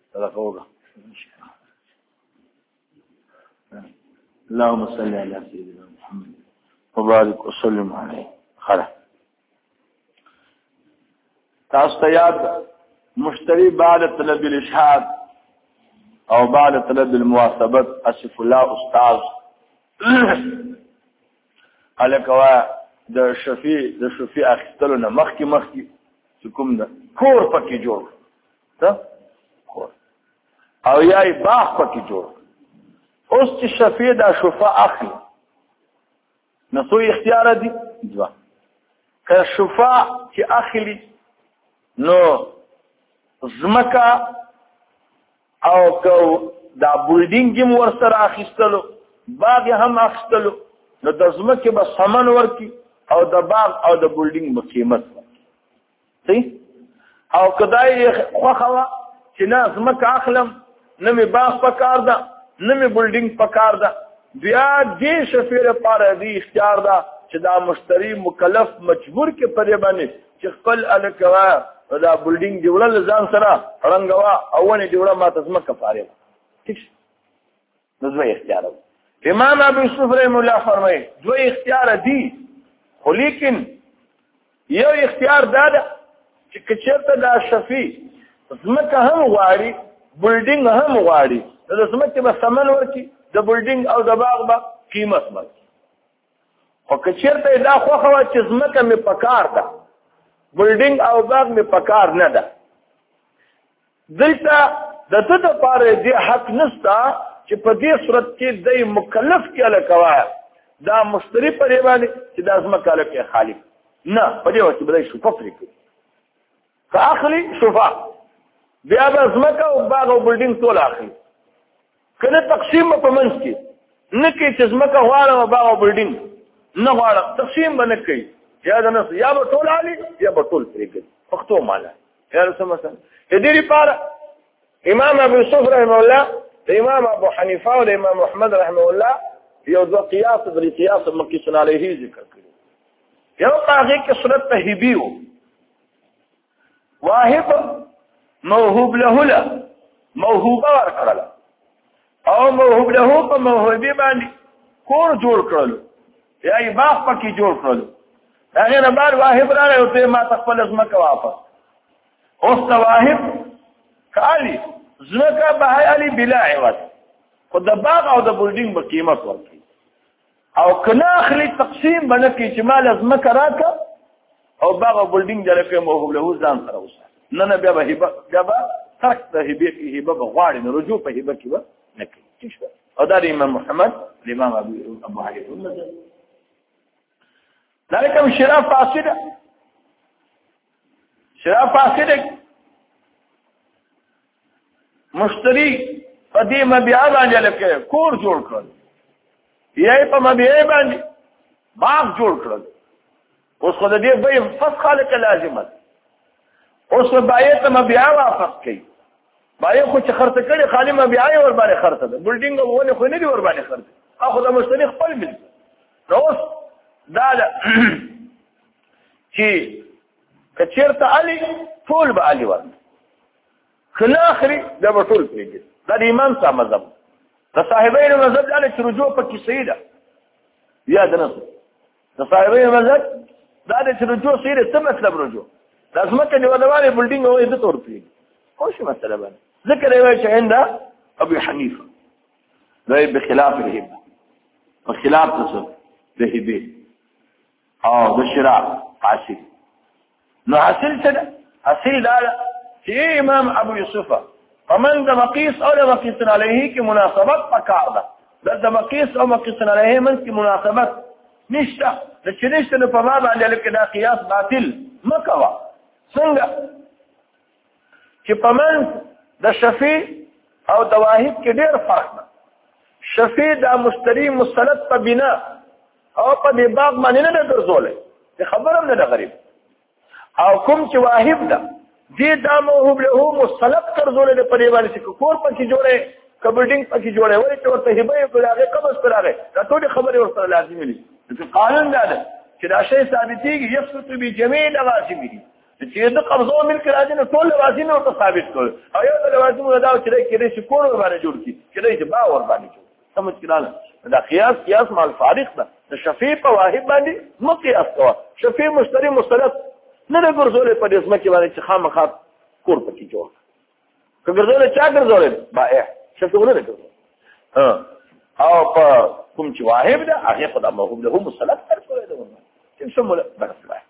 صدقه اللهم صل على سيدنا محمد وبارك وسلم عليه. خلاص تاسو یاد مشتری بعد طلب الاشهاد او بعد طلب المواثبت اسف الله استاذ الکوا د شفیع اخستلو نه مخکي کوم ده کور پکې جوړ ته کور او یای باغ پکې جوړ. اوس چې شفیع دا شفاء اخلي نو سو اختیار دي دوا که شفاء چې اخلي نو زمکا او کو دا بلډینګ هم ورسره اخیستلو باغ هم اخیستلو نو د زمکه به سامان ورکی او د باغ او د بلډینګ په قیمت صحیح. او کدای خوخوا چې نه زمکه اخلم نه می باغ پکار ده نه می بلډینګ پکار ده بیا دې شفیع لپاره دې اختیار ده چې دا مشتری مکلف مجبور کې پرې باندې چې خپل الکوا دا بلډینګ جوړل ځان سره رنگوا او ونه جوړه ما تاسو کفاره ٹھیک نو دوی اختیار ده. امام ابو یوسف رحم الله فرمایي دوی اختیار دي خو لیکن یو اختیار دا ده چې کچرته دا شفیع زمکه هم غواړي بلډینګ هم غواړي د زمکه به ثمن ورکي د بلډینګ او د باغ به قیمت ورکي. او کچرته دا خوخه چې زمکه می پکار ده بلډینګ او باغ می پکار نه ده دلته د ته د پاره دی حق نستا چې په دې صورت کې د مکلف کې الکوا دا مشتری پرې باندې چې د زمکه الکه خالق نه په دې وخت به شو فکر کوي فاخلي شفاء بیا به زمکه او باغ او بلډینګ ټول اخلي کنه تقسیم په منځ کې نه کې چې زمکه غواړي او باغ او بلډینګ نه غواړي تقسیم باندې کوي یا د نس یا به ټول علي یا به ټول پرېږدي پښتو معنا یا مثلا دې لپاره امام ابو یوسف رحمه الله د امام ابو حنیفه او د امام احمد رحمه الله یو دو قیاس د قیاس مقیس علیه ذکر کړي. یو هغه کې صورت تهبی وو واهب موهوب له موهوبه ورکړه او موهوب له په موهوبه باندې کور جوړ کړل یا یې باغ پکې جوړ کړل هغه نه بار واهب راغی او ته ما خپل ازمکه واپس اوس واهب کالی زمکه به علی بلا عوض خو د باغ او د بلډینګ په قیمت ورکړي او کله اخلي تقسیم باندې کې چې مال ازمکه راکا او باغ او بلډینګ دلته موهوب له ځان سره وسه نه بیا به هبه بیا به ترک د هبه غواړي نه رجوع په هبه کې و نه کوي او دا امام محمد امام ابو حنیفه ذلك شراء فاسده مشتری په مبيع باندې لکه کور جوړ کړل یې په مبيع باندې باغ جوړ کړل اوس خو د دې به فسخ خالق لازمه اوس بایع ته مبيع واپس کړي بایع خو چې خرڅ کړي خالي مبيع ور باندې خرڅ ده بلډینګ ونه خو نه دی ور باندې خرڅ اخو د مشتری خپل مل اوس دا چې کچیرته علي ټول به علي ورنه کله اخري دا به ټول پیږي دا د امام صاحب مذهب د صاحبین مذهب دا چې رجوع پکې صحیح ده یا د نص د صاحبین مذهب دا چې رجوع صحیح ده څه مطلب رجوع د ازمکه دی ودوالي بلډینګ او د تور پیږي خو شي مسله باندې ذکر یې چې عند ابو حنیفه دا بخلاف الهبه وخلاف الهبه او د شراء حاصل نو حاصل څه حاصل دا چې امام ابو یوسف فمن د مقیس او د مقیس علیه کې مناسبت پکار ده د مقیس او مقیس علیه من کې مناسبت نشته د چې نشته په ما باندې لکه دا قیاس باطل مکوا څنګه چې پمن د شفیع او د واحد کې ډېر فرق ده. شفیع د مشتری مسلط په بنا او په دې باغ باندې نه درځولې خبره نه ده غریب او کوم چې واهب ده دې دا موهوب له مسلط درځولې د پرې باندې چې کور پکې جوړه کبلډینګ پکې جوړه وایي چې ورته هبه په لاغه قبض پر راغی دا ټول خبره ورسره لازمي دي چې قانون دا ده چې دا شی ثابتېږي یسقط بجميع لوازمه چې د قبضو ملک راځي نو ټول لوازم ورته ثابت کړو او یو د لوازم دا چې کېدې چې کور باندې جوړ کی کېدې چې باور باندې جوړ سمجھ کړه دا قیاس مال فارق ده د شفیع په واحد باندې مقیاس کوه شفیع مشتری مستند نه ګرځولې په دې اسمه کې باندې چې خامخا کور پکې جوړ کګرځولې چا ګرځولې بائع شفیع نه ګرځول او په کوم چې واحد ده هغه خدای موهوب له مستند تر کولای ده چې سمول برسله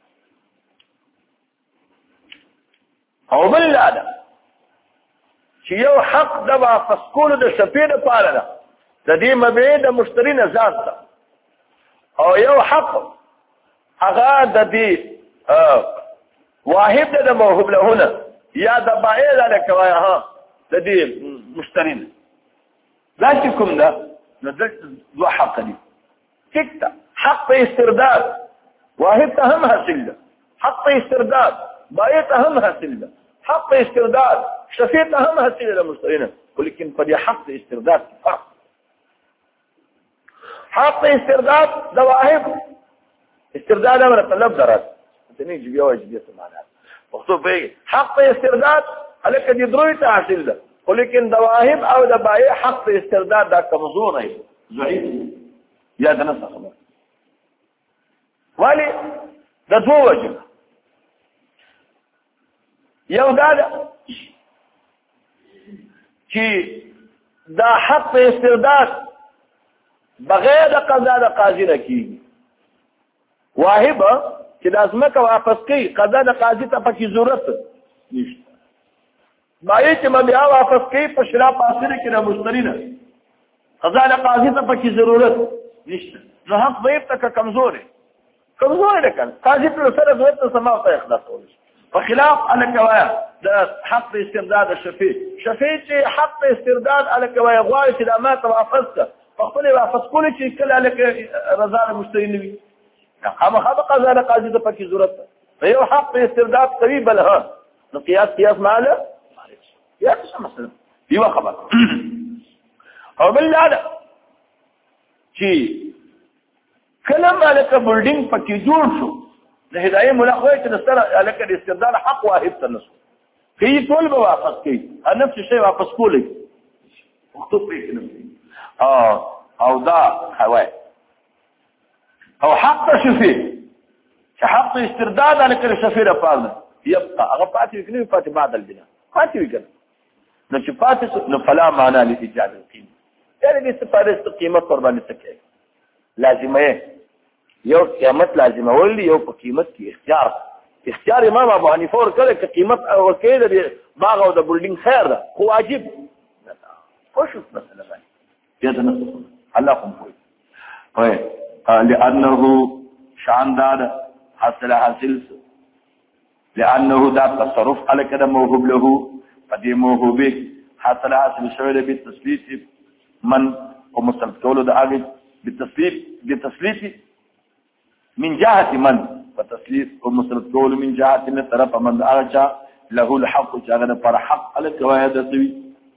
او بل لاده چې یو حق د واپس کولو د شفیع لپاره ده د دې مبيع د مشتری نه ځان ته او یو حق هغه د دې واحد د موهوب له هنا یا د بائع له کوي ها د دې مشتری نه لکه کوم ده نو دو حق دي ټیک حق استرداد واحد ته هم حاصل ده حق استرداد بائع ته هم حاصل ده حق استرداد شفیع ته هم حاصل ده مشتری نه ولیکن په دې حق استرداد فرق حق استرداد د واحد استرداد امر طلب درات ته نه جوړه واجبیت معنا وختو به حق استرداد الکه دې دروي ته حاصل ده ولیکن د واحد او د بائع حق استرداد دا کمزور دی ضعیف یا د نس خبر ولی د دوه وجه یو دا چې دا حق استرداد بغیر د قضا د قاضي نه کیږي واهب چې د ازمکه واپس کوي قضا د قاضي ته پکې ضرورت نشته بایي چې مبيع واپس کوي په شرا پاسره کې د مشتری نه قضا د قاضي ته پکې ضرورت نشته نو حق به تک کمزور ده کنه قاضي پر سره ضرورت سما ته اخلاص کوي په خلاف الکوایا د حق استرداد شفیع چې حق استرداد الکوایا غواړي چې د ما ته واپس خپل واپس کول چې کله لکه رضا مشتری نوي هغه قضا د قاضي ته پکې ضرورت ده یو حق استرداد کوي بل ها نو قیاس ماله یا څه مثلا یو خبر او بل لا چې کله مالک بلډینګ پکې جوړ شو د هدايه ملخوي چې د سره لکه د استرداد حق واحد تنسو هي ټول به واپس کوي نفس شی واپس کولی وختو پرې نه او دا حوای او حق شفیع چې حق استرداد على كل شفيع لپاره يبقى هغه پاتې وکړي پاتې بعد البناء پاتې وکړي نو چې پاتې نو فلا معنا لإيجاد القيمه یعنی د استفاده قیمت قرباني تکي لازمه یو قیمت لازمه ولې یو په قیمت کې اختیار امام ابو حنیفه ور کړی چې قیمت او کې د باغ او د بلډینګ خیر ده خو واجب خوش مثلا باندې یاده نه الله کوم کوي لانه شاندار حاصل لانه دا تصرف على كده موهوب له فدي موهوبه حاصل شوی به تثبیت من او مستقول ده اگه بتثبیت من جهه من وتثبيت ومستقول من جهه من طرف من ارجع له الحق جاءنا پر حق على قواعد سوي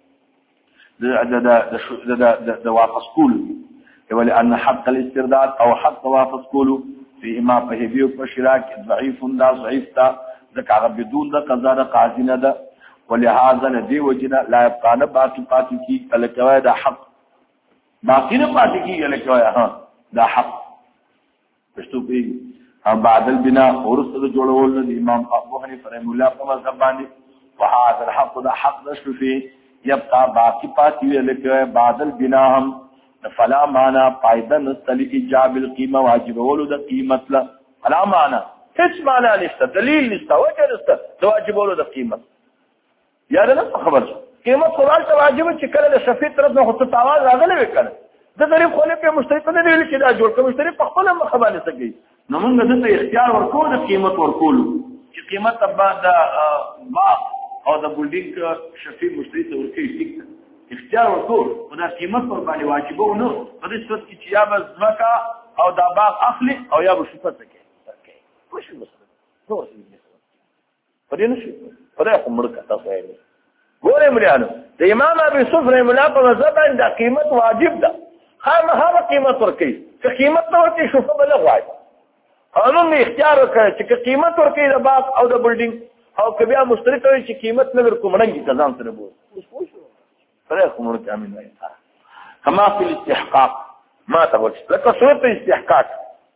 ده واپس کول ولأن حق الاسترداد او حق واپس کول في ما فهبيو فشراك ضعيف دا ضعيف تا ذکر بدون دا قضا دا قاضی نه ده ولهذا ندي وجنا لا يبقى باقي کی الکوای دا حق باقی نه پاتې کی الکوای ها دا حق پښتو په بعد البناء ورسره جوړول د امام ابو حنیفه رحم الله په مذهب باندې وهذا الحق دا حق نشو فيه يبقى باقی پاتې الکوای بعد البناء هم فلا معنا فائدہ نستلی ایجاب القیمه واجب ولود قیمت لا فلا معنا هیڅ معنا نشته دلیل نشته وجه نشته واجب ولود قیمت یا نه خبر قیمت سوال ته واجب چې کله د شفیع طرف نه خصوص आवाज راغلی وکړه د ظریف خلک په مشتری ته نه ویل چې دا جوړ کړي مشتری په خپل مخابانه سګي نو موږ د اختیار ورکو د قیمت ورکول چې قیمت بعد ما او د بلډینګ شفیع مشتری ته ورکړي ټیک اختیار ورکول او دا قیمت پر باندې واجبونه په دې صورت کې چې یا به ځمکه او دا باغ اخلي او یا به شفت کوي خوش مسله نو په دې نشي په دې کومه تاسو یې ګورې مليانو د امام ابي يوسف رحم الله په مذهب باندې دا قیمت واجب ده خامخا قیمت ورکړي چې قیمت نو ورته شفت بلغ واجب او موږ اختیار وکړ چې قیمت ورکړي د باغ او د بلډینګ او که بیا مشتری ته چې قیمت نه ورکوم رنګي ځان سره بول سره کومه کامل وایي کما فی الاستحقاق ما تقول لك صورت استحقاق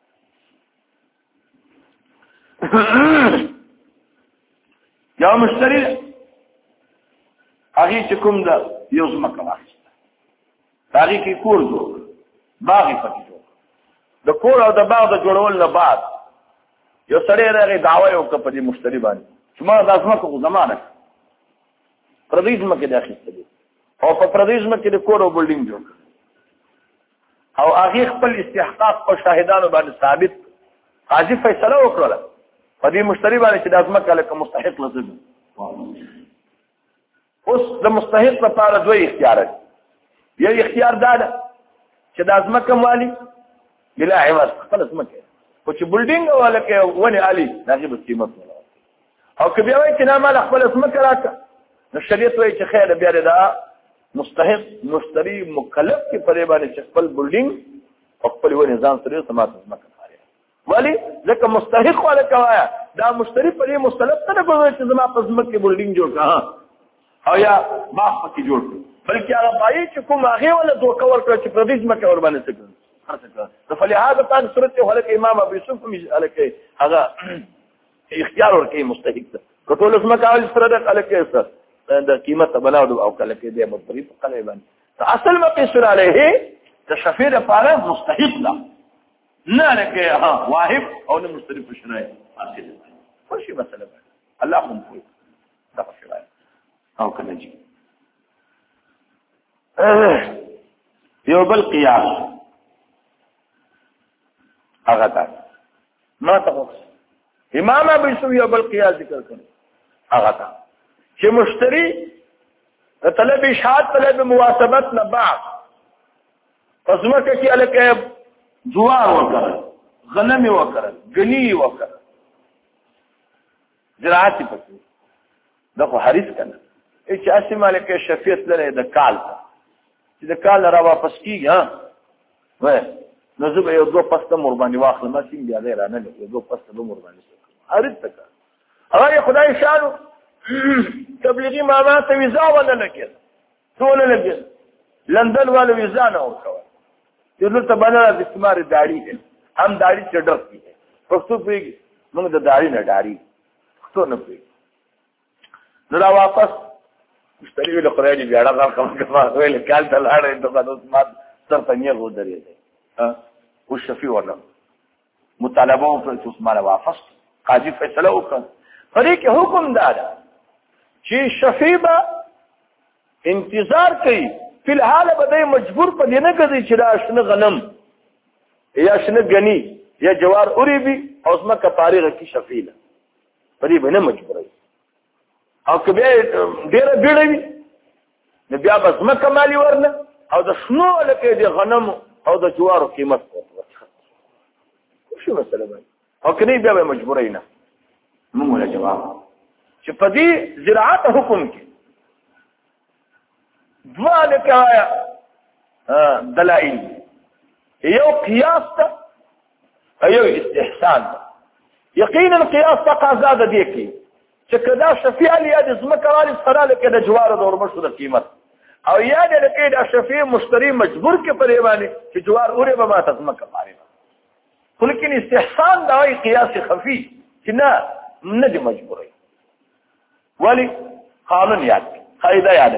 یا مشتری هغه چې کوم د یو ځمکه واخیسته هغه کې کور جوړ باغ پکې جوړ د کور او د باغ د جوړول نه بعد یو سړی راغی دعوه یې وکړه په دې مشتری باندې چې ما دا ځمکه خو زمانه پردۍ ځمکې د اخیستې دي او په پردۍ ځمکې د کور او بلډینګ جوړ او هغه خپل استحقاق په شاهدانو باندې ثابت قاضي فیصله وکړه په دې مشتری باندې چې د ځمکه لکه مستحق لزم اوس د مستحق لپاره دوه اختیار دي یو اختیار دا ده چې د ځمکه مالي بلا عوض خپل ځمکه او چې بلډینګ ولا کې ونی علي دغه به قیمت او که بیا وایي چې نه مال خپل ځمکه راکړه نو شریعت وایي چې خیر بیا دا مستحق مشتری مکلف کې پرې باندې چې خپل بلډینګ او خپل ونی ځان سره سمات ځمکه ولی ځکه مستحق ولا کوایا دا مشتری پرې مستلف نه کوي چې زما په ځمکه کې بلډینګ جوړ کړه او یا باغ پکې جوړ کړ بلکې هغه پای چې کوم هغه ولا دوه کور کړ چې پردیس مکه ور باندې څه د فلهذا تعالی صورت هلکه امام ابو یوسف هلکه هغه اختیار ورکړي مستحق ته کټول اسمه کال سره د هلکه سره د قیمت بناو او کله کې د مطلب په قلب باندې اصل مقصر علیه د شفیع لپاره مستحق ده نه لکه ها واهب او نه مشتری په شرای حاصل څه شي مسله الله هم کوي دا شرای او کنه جی یو بل قیاس هغه تا ما تاسو امام ابو یوسف یو بل قیاس ذکر کړ هغه تا چې مشتری طلب اشاعت طلب مواسبت نه بعد قسمه کې الکه جوار وکړل غنم وکړل غنی وکړل زراعت پکې دغه حریص کنه چې اسمه مالک شفیعت لري د کال چې د کال را واپس کیږي ها وای نو زه به یو دوه پسته مور باندې واخلم ما سیم بیا غیر نه یو دوه پسته به مور باندې حریص تک هغه خدای شانو تبلیغی ماما ته ویزا ولا لګل ټول لګل لندن والو ویزا نه ورکوي دلته ته باندې د استعمار داړي هم داړي چډر کی پښتو پیږي موږ د داړي نه داړي پښتو نه پیږي نو را واپس مشتری له قرآني بیا راغله کوم ویل کال ته لاړې ته قدوس ما تر پنځه غو درې ها او شفیع ولا مطالبه او چې عثمان واپس قاضي فیصله وکړ فريق حکم دادا چې شفیع انتظار کوي فی الحال به مجبور په دې نه کوي چې دا شنه غنم یا شنه غنی یا جوار اوري بي او اسمه کفاره کی شفیله پرې به نه مجبورای او کبه ډیره بیړوي نو بیا بس مکه مالی ورنه او د شنو لکه د غنم او د جوارو قیمت شو مسله ده او کني بیا به مجبورای نه موږ له جواب چې په دې زراعت حکم کې دواله کوایا دلائل یو قیاس ته یو استحسان یقینا قیاس تقاضا ده دی کې چې کدا شفیع علی د زمکه والی سره لکه د جوار د ورمشو د قیمت او یاد لکه د شفیع مشتری مجبور کې پرې باندې چې جوار اوره به ما تزمکه پاره لیکن استحسان دا وی قیاس خفی چې نه دی مجبورای ولی قانون یاد قاعده یاد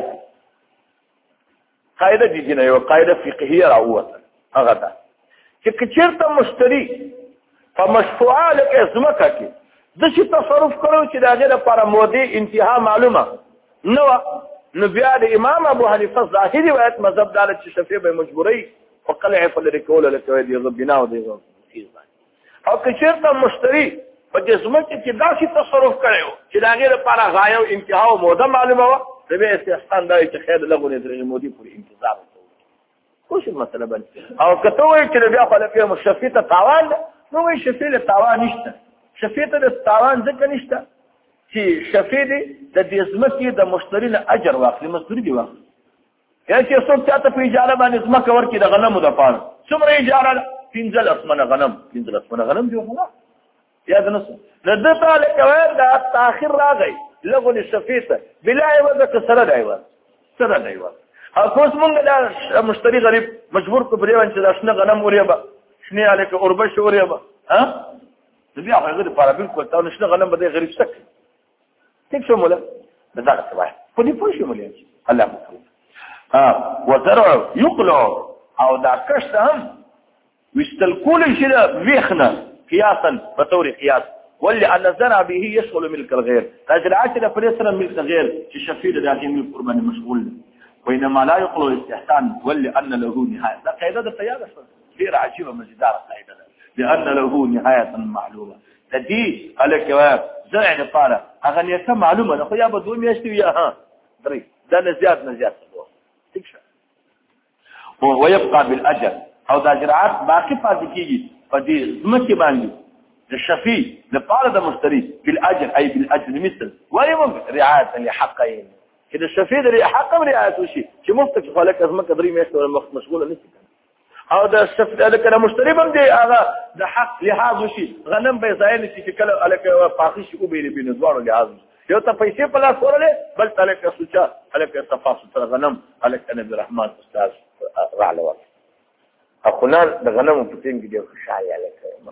قاعده دي نه یو قاعده فقهیه راوته هغه ده چې کچیرته مشتری په مشفوعه لکه زمکه کې د شي تصرف کړو چې دا غیر لپاره مودي انتها معلومه نو بیا د امام ابو حنیفه ظاهری روایت مذهب دال چې شفیع به مجبوری او قلع فلری کول له دی بنا او دی او کچیرته مشتری په جسمه کې دا شي تصرف کړو چې دا غیر لپاره غایه او انتها او موده معلومه و به استحسان دا چې خیر لغونه درې مودي پر انتظار کوم مسله بل او کته وي چې بیا خلک مشفیع ته تاوان نو وي شفیع له تاوان نشته شفیع ته د تاوان ځکه نشته چې شفیع د دې ځمکې د مشتری نه اجر واخلي مزدوري دی واخلي یا چې څوک چاته په اجاره باندې ځمکه ورکړي د غنمو د پاره څومره اجاره 15 اسمنه غنم دی ولا یاد نه سو د تعالی کوي دا تاخير راغی لغو للشفيته بلا عوض سره دی عوض سره دی عوض او کوس مونږ دا مشتری غریب مجبور کو بریوان چې دا شنه غنم وريبه شنه الک اوربش وريبه ها بیا هغه د پاره بالکل تا نشنه غنم بده غریب سک ټیک شو مولا دا څه وای په دې پوه شو مولا الله مو وزرع يقلع او دا کشت هم ويستل كل شيء ويخنا قياسا بطور قياس واللي أن الزرع به يشغل ملك الغير تجرعات لفريسنا ملك الغير شفيد داخل ملك قربان مشغول وإنما لا يقلع استحسان واللي أن له نهاية لا قيادة القيادة غير عجيبة مجدار القيادة لأن له نهاية معلومة تدي على كواب زرع نطالة أغنية كم معلومة نقول يا بدون يشتوي ياها دري ده نزيات تكشف ويبقى بالأجل او دا جرعات باقي پاتې کیږي په دې ځمکه باندې د شفیع لپاره د مشتری بالاجر اي بالاجر مثل ويوم رعايه لحقين كده الشفيع ده حق رعايه شيء چې مفتك خلک ځمکه درې میاشتې ولا مشغوله نشي او دا الشفيع ده کله مشتری باندې هغه د حق لحاظ شي غنم به ځای نشي چې کله الک پاخي شي او به بین دوړو لحاظ یو ته پیسې په لاس ورلې بل تلک سوچا الک تفاصيل غنم الک نبي الرحمن استاذ رعلوات اخونان د غنمو په ټیم کې ډېر خوشاله لکه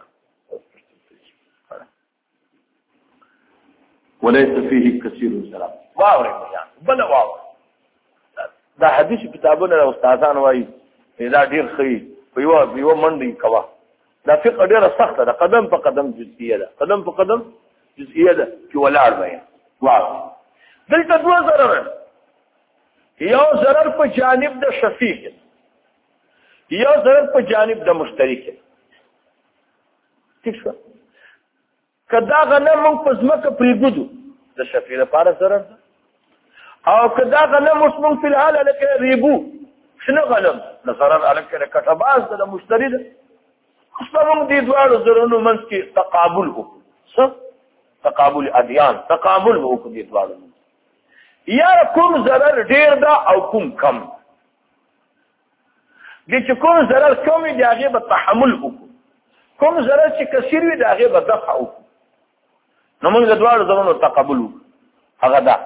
وليس فيه كثير سلام واوري مجان بل واور دا حدیث کتابونه استادان وایي دا ډېر خې په یو منډي کوا دا فقه ډېر سخته ده قدم په قدم جزئیه ده قدم په قدم جزئیه ده چې ولاړ وایي واو دلته دوه ضرر یو ضرر په جانب د شفیع یو ضرر په جانب د مشتری کې ٹھیک شو کدا غنم موږ په ځمکه پریږدو د شفیع لپاره ضرر ده او کدا غنم موږ په الحال لکه ریبو شنو غنم د ضرر الکه کټباز د مشتری ده اوس موږ دې دواړو ضررونو منځ کې تقابل وکړو څه تقابل ادیان تقابل وکړو دې دواړو یا کوم ضرر ډیر ده او کوم کم دي چې کوم ضرر کم وي د هغې به تحمل وکړو کوم ضرر چې کثیر وي د هغې به دفع وکړو نو موږ د دواړو ضررونو تقابل وکړو هغه دا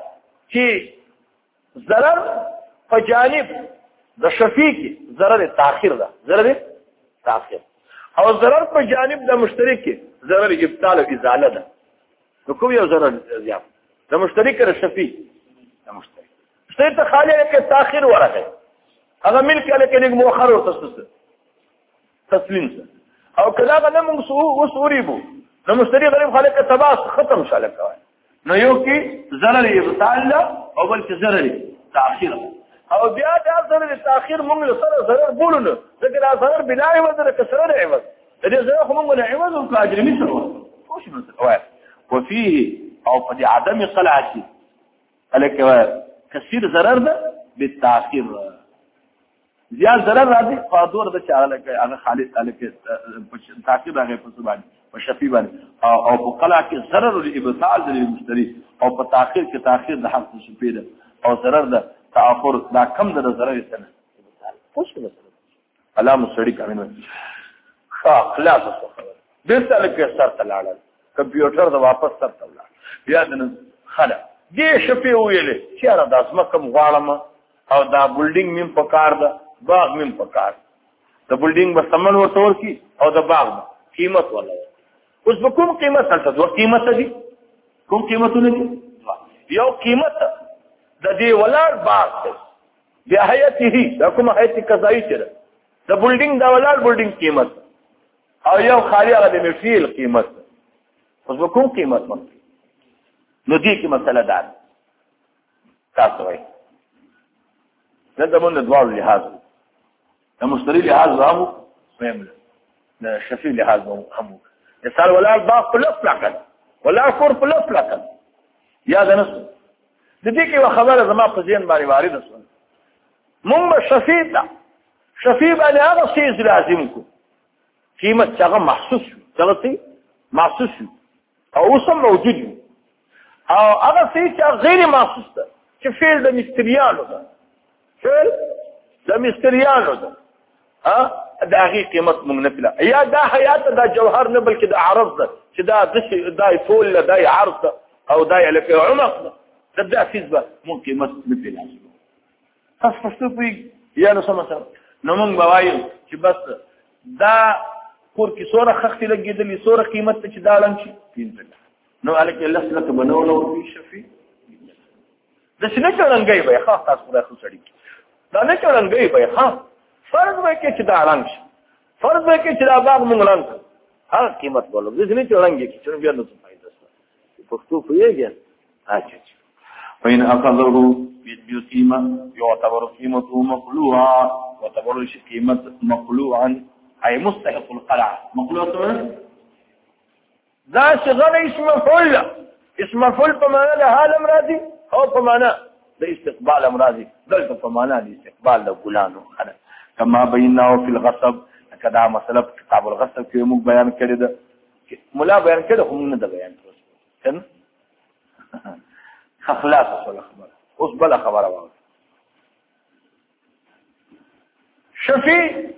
چې ضرر په جانب د شفیع کې ضرر تاخیر ده ضرر تاخیر او ضرر په جانب د مشتری کې ضرر ابطال او ازاله ده نو کوم یو ضرر زیات د مشتری کې شفیع د مشتری ته خالی کې تاخیر ورغی هغه ملک لکه нэг مؤخر او تسلیم او کله غنم وسوريبو نو مشتری غریب خلک تباس ختم شاله کوي نو یو کې ضرر ابطال او بل کې ضرر تاخير او بیا دا ضرر تاخير موږ سره ضرر بولنو ځکه دا ضرر بلا عوض کسره عوض دې ضرر خو موږ نه عوض او اجر می سره خوش نو وفيه او قد عدم قلعتي الک كثير ضرر ده بالتاخير زیات ضرر راځي فادور د چاله کې هغه خالص الک تاخير راغی په سبحان او شفیع باندې او په قلع کې ضرر او ابطال د مشتری او په تاخير کې تاخير د حق شفیع ده او ضرر ده تاخر دا کم د ضرر سره خوش مثلا علامه سړی کامن خلاص خبر دلته لکه سر تلاړل کمپیوټر د واپس سر تلاړ بیا د خلا دې شفیع ویلې چې را د اسمکم غواړم او دا بلډینګ مم پکار ده باغ مم پکار د بلډینګ به سمن ورته ورکی او د باغ قیمت ولا اوس به کوم قیمت تلته دوه قیمت دي کوم قیمتونه دي یو قیمت د دې ولار باغ دی بیا حیاته دا کوم حیات قضایی چره د بلډینګ دا ولار بلډینګ قیمت او یو خالی هغه د میټریل قیمت اوس به کوم قیمت ورته نو دې کې مسله ده تاسو وایي دا من دوار لحاظ دا مشتری لحاظ وامو فهم دا شفیع لحاظ وامو مثال ولا باغ پلس لکن ولا کور پلس لکن یا دا نسو د دې کې خبره زما په ذهن باندې وارد شوه مونږ شفیع تا شفیع باندې هغه شی لازم کو قیمت څنګه محسوس څنګه محسوس او اوس موجود او هغه شی چې غیر محسوس ده چې فعل د مستریانو ده فعل د مستریانو ده دا هغه قیمت موږ نه پلا یا دا حیات دا جوهر نه بلکې دا عرض ده چې دا طول دا عرض ده او دا لکه عمق ده دا فیزبه موږ قیمت نه پلا تاسو پښتو پی یا نو سم سره نو موږ بوایو چې بس دا کور کې سوره خختي لګېدلې سوره قیمت چې دا لنګ شي 15 نو الکه لسلک بنولو په شفي د شنه چرنګي به خاص تاسو خدای خو سړي دا نه چرنګي به ها فرض به کې چې دا لنګ شي فرض به کې چې دا باغ موږ لنګ هغه قیمت بولو د شنه چرنګي چې بیا نو څه فائدہ ده پښتو پیږي اچھا فإن أخذه بالقيمة يعتبر قيمته مقلوعا وتعتبر قيمة مقلوعا أي مستحق القلع مقلوعا ذا شغل اسم مفعول اسم مفعول بمعنى لهذا امراضي أو بمعنى لاستقبال امراضي بل بمعنى لاستقبال لغلانه كما بيناه في الغصب كذا مسألة كتاب الغصب في يوم بيان كده ملا بيان كده هم نه بيان كده خلاص ولا خبر اوس بل خبره واه شفي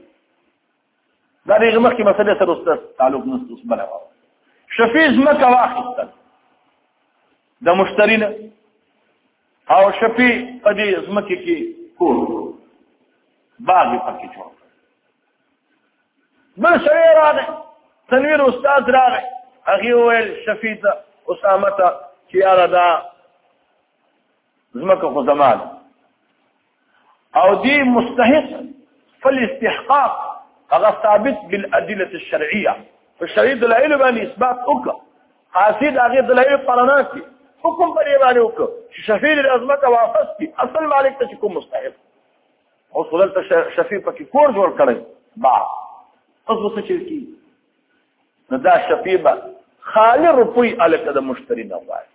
دا دغه مخکې مسله سره اوس تعلق نشته اوس بل واه شفي زمکه واخیستل د مشترینه او شفي په دې زمکه کې کور باغ پکې جوړ بل شوی راغی تنویر استاد راغی هغه ویل شفي ته اسامه ته چې یاره دا زمکه خو زمان او دي مستحق فالاستحقاق هذا ثابت بالأدلة الشرعية فالشرعي دلائل بان إثبات أكا حاسد هذه دلائل قرناتي حكم بريباني أكا شفير الأزمة وافستي أصل مالك تكون مستحق وصلت شفير فكي كورج والكري بعض أصبت شركي ندى شفير خالي ربوي على كذا مشتري نوعي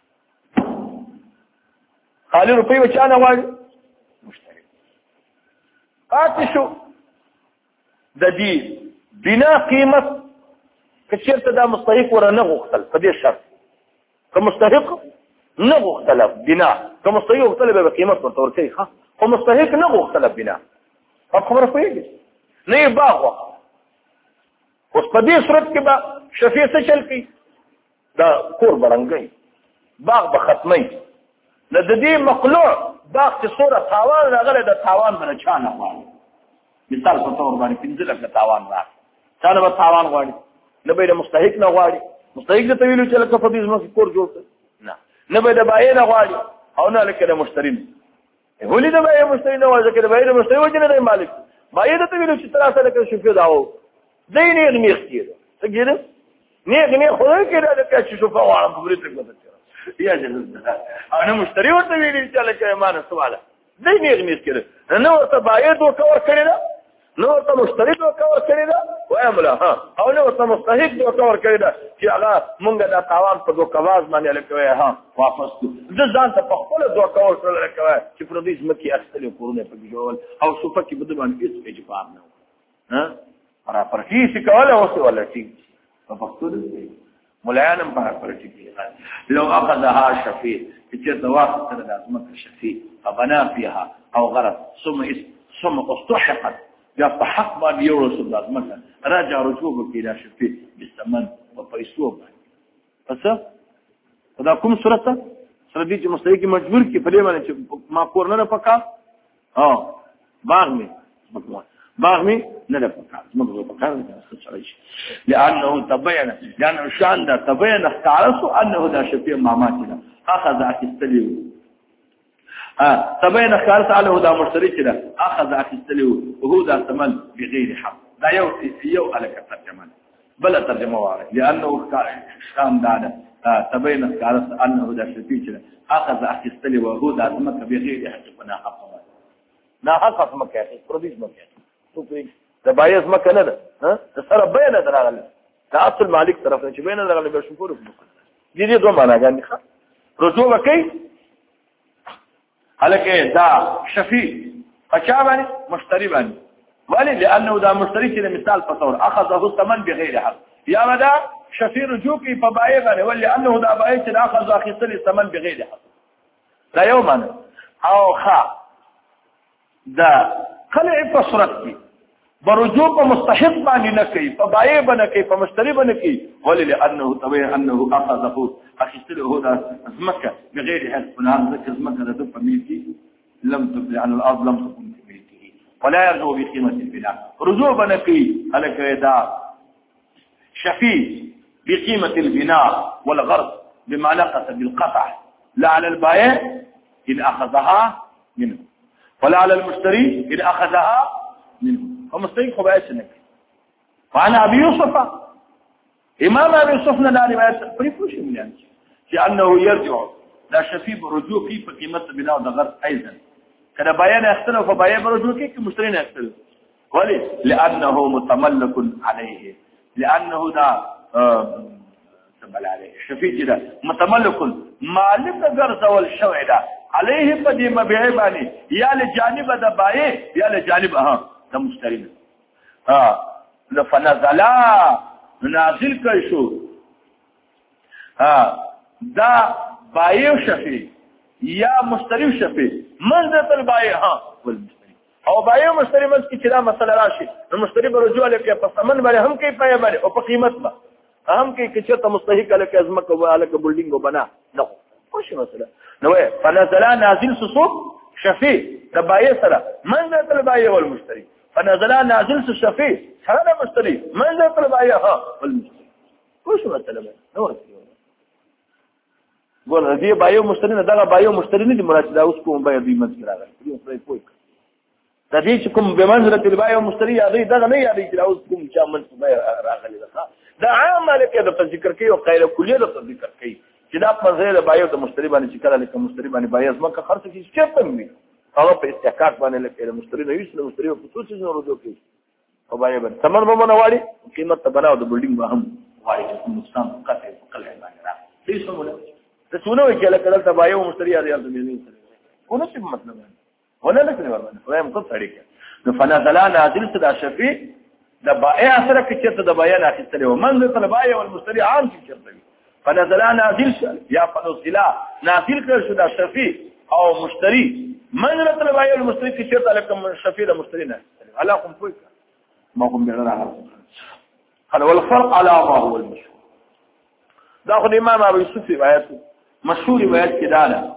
خالي روپی بچانا غواړي مشتري پاتشو د دې بنا قیمت کچرته دا مستحق ور نه غوښتل په دې شرط که مستحق نه غوښتل بنا که مستحق غوښتل به قیمت ورته ورکړي ها خو مستحق نه غوښتل بنا خبره کوي نه باغ اوس په دې صورت کې به شفیع څه چل کوي دا کور برنګي باغ به ختمي د دې مقلوع باغ چې صورت تاوان راغله د تاوان باندې چانه غواړي مثال په تور باندې 15 لک تاوان راغی چانه به تاوان غواړي نه به د مستحق نه غواړي مستحق د تویلو چې لکه په دې ځمکه کور جوړ کړي نه به د بایع نه غواړي او نه لکه د مشتری ولې د بایع مشتری نه وځي د بایع مشتری وځي نه د مالک بایع د تویلو چې تراسه لکه شفیع داو دین یې میخ کېده څنګه نه خدای کې راځي چې شفاء واره په دې څنګه یا جنت انا مشتری ورته ویلي چې لکه ایمان سواله دې میغمیس کړي نو ورته باید وکور کړی دا نو ورته مشتری وکور کړی دا وایملا ها او نو ورته مستحق وکور کړی دا چې هغه مونږ د تاوان په دوه کواز باندې لکه ها واپس کو ځان ته په خپل دوه کور سره لکه چې پر دې ځمکې اصلي کورونه په جوړول او صفه کې بده باندې هیڅ اجبار نه ها پر هیڅ کوله اوسه ولا شي په پښتو ملایانم پر ټکی لو اخذها شفيع چې دوا سره د ازمت شفيع فبنا فيها او غرض ثم استحقت يستحق ما يورث الازمت راجع رجوع الى شفيع بالثمن وبيسوع بس دا کوم صورت سره دي چې مستحق مجبور کی په دې باندې چې ما کور نه پکا باغ می نه ده پکا موږ په کار لانه تبين لانه شان ده تبين تعرفوا انه ده شفيع ماماتنا اخذ اكستليو تبين تعرف انه ده مشتري كده اخذ اكستليو وهو ده ثمن بغير حق لا يو على ترجمه بل ترجمه واره لانه شان ده تبين تعرف انه ده شفيع كده اخذ اكستليو وهو ده ثمن بغير حق بنا حق لا حق مكه پردیش مکه د بایز مکه نه ده د سره بیان دراغله د اصل مالک طرف نه چې بیان دراغله به شکر وکړو دې دوه معنا غاندي رجوع وکي هلکه دا شفیع اچا باندې مشتری باندې ولی لانه دا مشتری چې مثال په تور اخذه الثمن بغیر حق یا ودا شفیع رجوع کی په بایع باندې ولی انه دا بایع چې اخذ اخذ الثمن بغیر حق لا یوما او خا دا خلع په صورت کې برجوع په مستحق باندې نه کوي په بایع باندې کوي په مشتری باندې کوي ولې لانه طبيعي انه اخذه اخذته دا زمکه بغیر حق فلان ذکر زمکه د په ملکی لم تبلع عن الارض لم تكن في ملكه ولا يرجع بقيمه البناء رجوع باندې کوي هلکه دا شفيع بقيمه البناء والغرض بما نقص بالقطع لا على البائع إن أخذها منه ولا على المشتري إن أخذها منه فمشتري خبائش نك وعن أبي يوسف إمام أبي يوسف لنا رواية فريفوش من يعني لأنه يرجع لا شفيع رجوع كيف قيمة بناء الغرض أيضا كان بيان يختلف فبيان رجوع كيف مشترين يختلف وليه لأنه متملك عليه لأنه دا عليه شفيع ده متملك مالك غرض والشوع ده عليه بدي مبيع باني يا لجانب ده بائع يا لجانب ده مشتري فنزلا نازل كيشو دا بائع شفيع يا مشتري شفيع منزله البائع والمشتري او بائع مشتري مس کی چلا مسله راشي المشتري برجوع لك په ثمن باندې هم کوي پای باندې او په قیمت باندې هم کې چې ته مستحق لك ازمک او الک بلډینګ بنا نو خوش مسله نو فنزلا نازل سوق شفيع تبايع سره منزله البائع والمشتري فنزلا نازل شفيع سره المشتري منزله البائع والمشتري خوش مسله نو ګور دې بایو مشتری نه دا بایو مشتری نه دي مراد دا اوس کوم بایو دې منځ راغلی دې پرې پوي دا دې کوم به منزله البایو مشتری یادې دا نه یادې چې اوس کوم چا منځ بایو راغلی دا عام مالک د ذکر کوي او قاعده کلیه د ذکر کوي چې دا په ځای د بایو د مشتری باندې چې کله لکه مشتری باندې بایو زما کا خرڅ کیږي چې په مې هغه په استحقاق باندې لکه مشتری نه ویل مشتری په خصوصي نه رجوع کوي او بایو باندې ثمن به منوالي قیمت ته بناو د بلډینګ به هم وایي چې نقصان قطعي قلع باندې راځي هیڅ هم نه څونه وی کله کله بایو مشتری یاد نه ونه څه مطلب ولا لكن ورمنه وایم کو طریقه نو فنزلا نازل صدا شفيع د بائع سره کې چې د بیان اخیستل او منزله البائع والمشتري عام کې چرته فنزلا نازل یا فنزلا نازل کړ شو د شفيع او مشتري منزله البائع والمشتري کې چرته لکه شفيع د مشتري نه علاقه کوي ما کوم بیان راغلی هل والفرق على ما هو المشهور دا خو امام ابو يوسف روایت مشهور روایت کې دا ده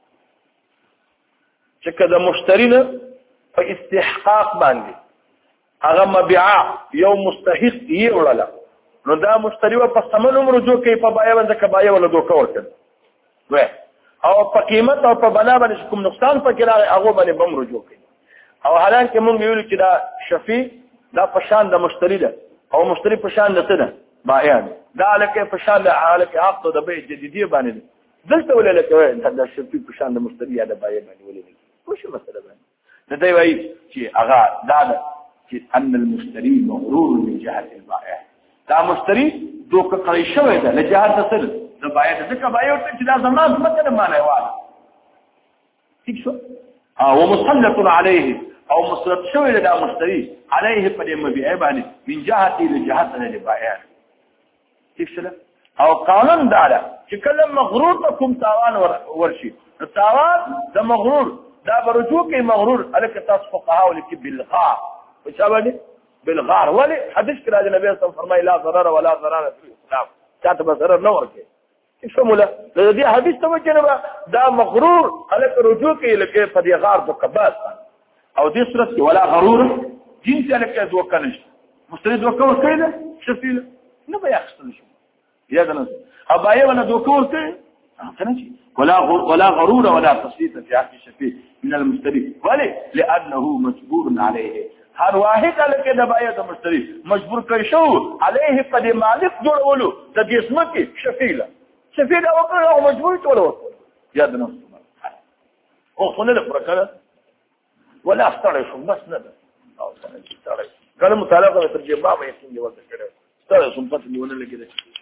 چې کله مشتری نه په استحقاق باندې هغه مبيعا یو مستحق یې وړاله نو دا مشتری په ثمن رجوع کوي په بایع باندې کبایع ولا دوکه ورکړي وای او په قیمت او په بنا باندې کوم نقصان پکې راغی هغه باندې بم رجوع کوي او حالانکه مونږ ویل چې دا شفیع دا په شان د مشتری ده او مشتری په شان د څه ده بایع دا لکه په شان د حالکه عقد د بیع جديدیه باندې دلته ولې لکه دا شفیع په شان د مشتری یا د بایع باندې ولې وش مسله باندې دا وایي چې هغه دا چې ان المشتري مغرور من جهه البائع دا مشتری دوکه کوي شوی ده له جهه سره د بایع څخه بایع ته چې دا زمان څه نه معنی وایي ٹھیک شو او مسلط عليه او مسلط شوی ده دا مشتری عليه په دې مبيع باندې من جهه له جهه البائع ٹھیک شو او قانون دا ده چې کله مغرور ته کوم تاوان ورشي تاوان د مغرور دا برجوع کې مغرور الک تاسو فقها ولکه بالغار وشابه بالغار ولی حدیث کې راځي نبی صلی الله علیه وسلم فرمایي لا ضرر ولا ضرر فی الاسلام كاتب ضرر نه ورکه شموله د دې حدیث ته وجنه دا مغرور الک رجوع کې لکه په دې غار په کباس او دې صورت کې ولا غرور جنس الک دوکنش مستند وکور کړي شفیل نه بیا خپل شو یا دا نه ابایه ولا دوکور کړي څنګه ولا غرور ولا تسليط في حق الشفيع من المشتري ولي لانه مجبور عليه هر واحد لکه د بایع د مشتری مجبور کړی شو عليه قد مالک جوړولو د دې اسمتي شفیع او کړه مجبور ټولو یاد نه او خلل پرکړه ولا استړی شو بس نه او ستړی کله مطالعه ترجمه به یې څنګه وکړه ستړی شو په دې ونه لګیږي